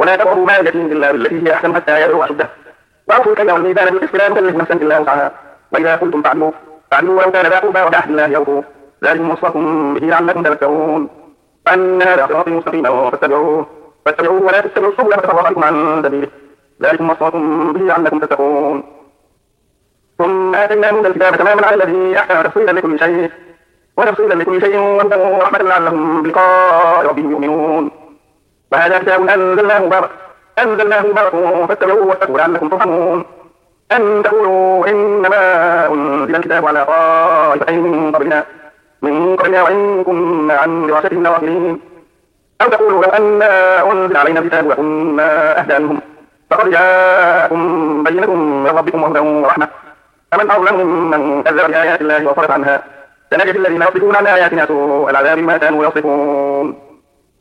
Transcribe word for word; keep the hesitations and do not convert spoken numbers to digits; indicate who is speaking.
Speaker 1: ولا تقربوا مال اليتيم إلا بالتي هي أحسن حتى يبلغ أشده وأوفوا الكيل والميزان بالقسط لا نكلف نفسا إلا وسعها وإذا قلتم فاعدلوا فاعدلوا ولو كان ذا قربى وبعهد الله أوفوا ذلكم وصاكم به لعلكم تذكرون وأن هذا صراطي مستقيما فاتبعوه فاتبعوه ولا تتبعوا السبل فتفرق بكم عن سبيله ذلكم وصاكم به لعلكم تتقون ثم آتينا موسى الكتاب تماما على الذي أحسن تفصيلا لكل شيء وتفصيلا لكل شيء وهدى ورحمة لعلهم بلقاء ربهم يؤمنون وهذا كتاب أنزلناه مبارك أنزلناه مبارك فاتبعوه واتقوا لعلكم ترحمون أن تقولوا إنما أنزل الكتاب على طائفتين من قبلنا من قبلنا وإن كنا عن دراستهم غافلين أو تقولوا لو أن أنزل علينا الكتاب وكنا أهدى منهم فقد جاءكم بينة من ربكم وهدى ورحمة فمن أظلم ممن كذب بآيات الله وصرف عنها سنجزي الذين يصدفون عن آياتنا سوء العذاب بما كانوا يصفون